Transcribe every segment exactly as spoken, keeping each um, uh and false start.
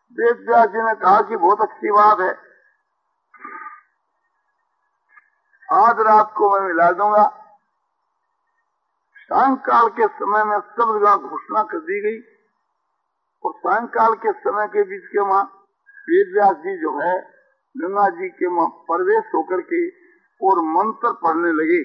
वेद व्यास जी ने कहा कि बहुत अच्छी बात है, आज रात को मैं मिला दूंगा। सायंकाल के समय में सब जगह घोषणा कर दी गई और सायंकाल के समय के बीच के वहां वेद व्यास जी जो है गंगा जी के वहां प्रवेश होकर के और मंत्र पढ़ने लगे।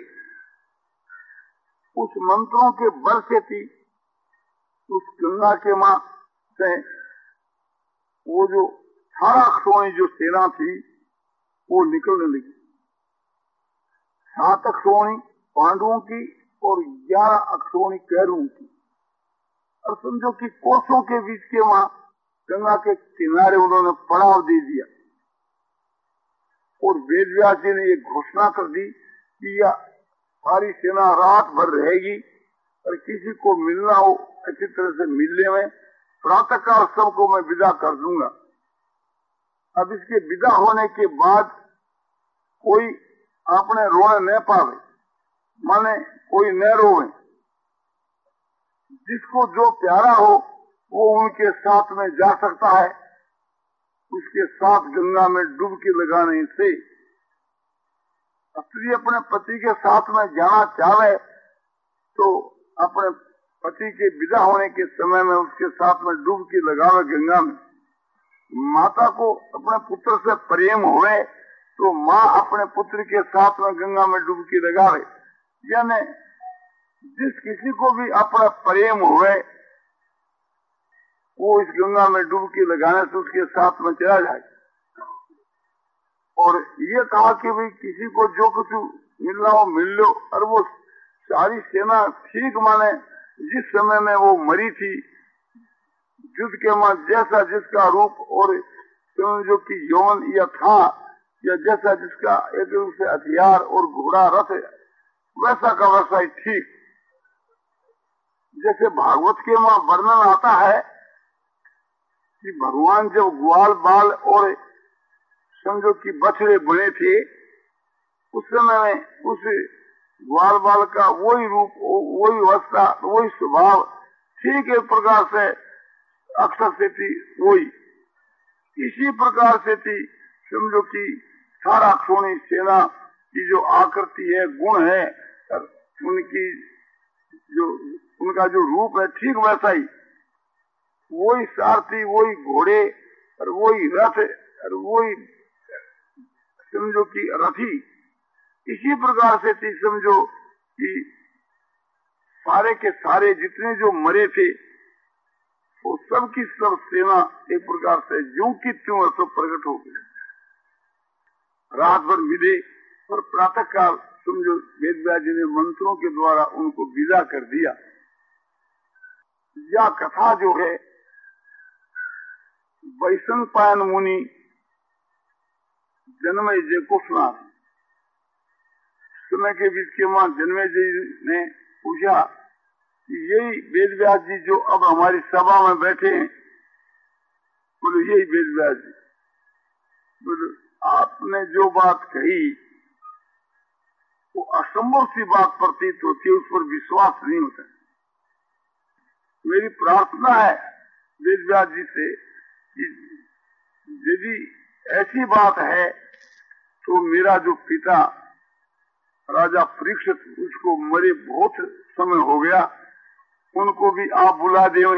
उस मंत्रों के बल से थी उस गंगा के मां से वो जो अठारह अक्षोणी जो सेना थी वो निकलने लगी। सात अक्षोणी पांडवों की और ग्यारह अक्षोणी कैरवों की, और समझो कि कोसों के बीच के वहां गंगा के किनारे उन्होंने पड़ाव दे दिया। और वेद व्यास जी ने ये घोषणा कर दी कि यह सारी सेना रात भर रहेगी और किसी को मिलना हो अच्छी तरह से मिलने में प्रातः काल सबको मैं विदा कर दूंगा। अब इसके विदा होने के बाद कोई अपने रोने न पावे, माने कोई न रोवे, जिसको जो प्यारा हो वो उनके साथ में जा सकता है। उसके साथ गंगा में डुबकी लगाने से स्त्री अपने पति के साथ में जाना चाहे तो अपने पति के विदा होने के समय में उसके साथ में डुबकी लगावे गंगा में। माता को अपने पुत्र से प्रेम हुए तो माँ अपने पुत्र के साथ में गंगा में डुबकी लगावे। यानी जिस किसी को भी अपना प्रेम हुए वो इस गंगा में डुबकी लगाने से उसके साथ में चला जाए। और ये कहा कि भाई किसी को जो कुछ मिलना हो मिल लो। और वो सारी सेना ठीक माने जिस समय में वो मरी थी युद्ध के मां जैसा जिसका रूप और जो कि यौवन या था या जैसा जिसका एक रूप से हथियार और घोड़ा रथ वैसा का वैसा ही ठीक। जैसे भागवत के मां वर्णन आता है कि भगवान जब ग्वाल बाल और समझो कि बछड़े बने थे उस समय उस ग्वाल बाल का वही रूप वही अवस्था वही स्वभाव ठीक एक प्रकार से अक्षर से थी वही इसी प्रकार से थी। समझो कि सारा अक्षोणी सेना की जो आकृति है गुण है उनकी जो उनका जो रूप है ठीक वैसा ही वही सारथी वही घोड़े और वही रथ और वही समझो कि रथी इसी प्रकार से थी। समझो कि सारे के सारे जितने जो मरे थे वो सब की सब सेना एक प्रकार से यूं की त्यों सब प्रकट हो गए। रात भर मिले और प्रातः काल समझो वेद व्यास जी ने मंत्रों के द्वारा उनको विदा कर दिया। यह कथा जो है वैशंपायन मुनि जन्मय जी को सुना। समय के बीच के मां जन्मय जी ने पूछा कि यही वेद व्यास जी जो अब हमारी सभा में बैठे हैं, बोले यही वेद व्यास जी। बोले आपने जो बात कही वो असंभव सी बात प्रतीत होती है, उस पर विश्वास नहीं होता। मेरी प्रार्थना है वेद व्यास जी से कि यदि ऐसी बात है तो मेरा जो पिता राजा परीक्षित उसको मरे बहुत समय हो गया, उनको भी आप बुला दें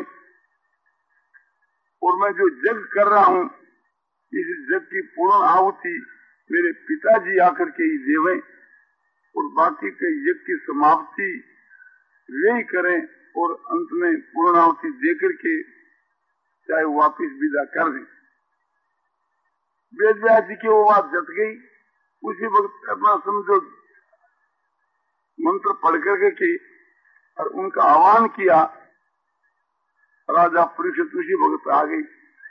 और मैं जो यज्ञ कर रहा हूँ इस यज्ञ की पूर्ण आहुति मेरे पिताजी आकर के ही देवें और बाकी के यज्ञ की समाप्ति वे ही करें और अंत में पूर्ण आहुति देकर के चाहे वापिस विदा कर दें। वेद व्यास जी की वो बात जत गई। उसी वक्त अपना समझो मंत्र पढ़ करके की और उनका आह्वान किया। राजा परीक्षित उसी वक्त आ गई।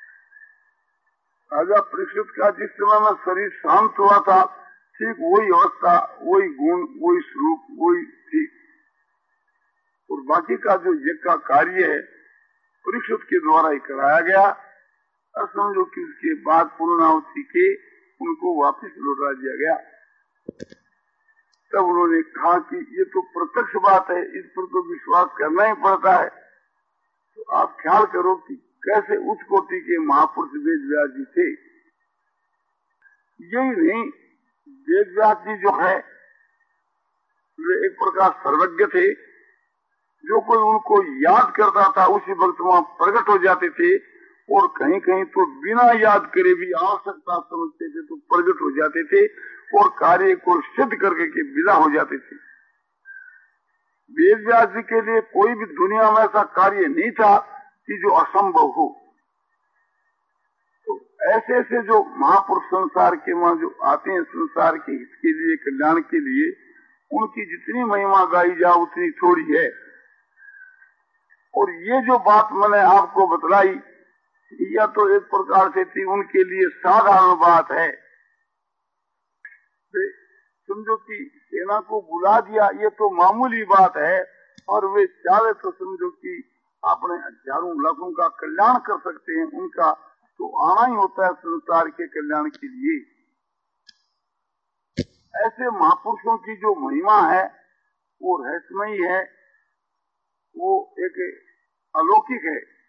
राजा परीक्षित का जिस समय में शरीर शांत हुआ था ठीक वही अवस्था वही गुण वही स्वरूप वही थी। और बाकी का जो यज्ञ का कार्य है परीक्षित के द्वारा ही कराया गया। और समझो कि उसके बाद पूर्णाहुति के उनको वापस लौटा दिया गया। तब उन्होंने कहा कि ये तो प्रत्यक्ष बात है, इस पर तो विश्वास करना ही पड़ता है। तो आप ख्याल करो कि कैसे उच्च कोटि के महापुरुष वेद व्यास जी थे। यही नहीं, वेद व्यास जी जो है वे एक प्रकार सर्वज्ञ थे। जो कोई उनको याद करता था उसी वक्त वहां प्रकट हो जाते थे, और कहीं कहीं तो बिना याद करे भी आवश्यकता समझते थे तो प्रकट हो जाते थे और कार्य को सिद्ध करके के विदा हो जाते थे। वेद व्यास जी के लिए कोई भी दुनिया में ऐसा कार्य नहीं था कि जो असंभव हो। तो ऐसे ऐसे जो महापुरुष संसार के वहां जो आते हैं संसार के हित के लिए, कल्याण के लिए, उनकी जितनी महिमा गाई जाए उतनी थोड़ी है। और ये जो बात मैंने आपको बतलाई यह तो एक प्रकार से थी उनके लिए साधारण बात है। समझो कि सेना को बुला दिया, ये तो मामूली बात है, और वे चाहे तो समझो कि अपने हजारों लाखों का कल्याण कर सकते हैं। उनका तो आना ही होता है संसार के कल्याण के लिए। ऐसे महापुरुषों की जो महिमा है वो रहस्यमयी है, वो एक अलौकिक है।